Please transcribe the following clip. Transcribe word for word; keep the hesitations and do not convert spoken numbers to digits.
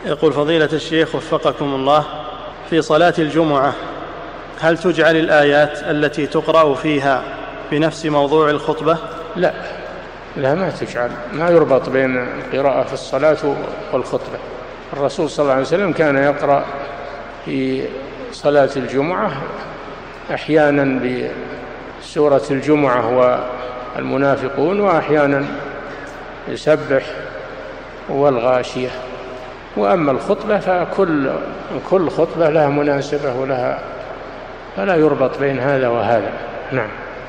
يقول فضيلة الشيخ وفقكم الله، في صلاة الجمعة هل تجعل الآيات التي تقرأ فيها بنفس موضوع الخطبة؟ لا لا ما تجعل، ما يربط بين القراءة في الصلاة والخطبة. الرسول صلى الله عليه وسلم كان يقرأ في صلاة الجمعة أحيانا بسورة الجمعة والمنافقون، وأحيانا يسبح والغاشية. وأما الخطبة فكل كل خطبة لها مناسبة ولها، فلا يربط بين هذا وهذا. نعم.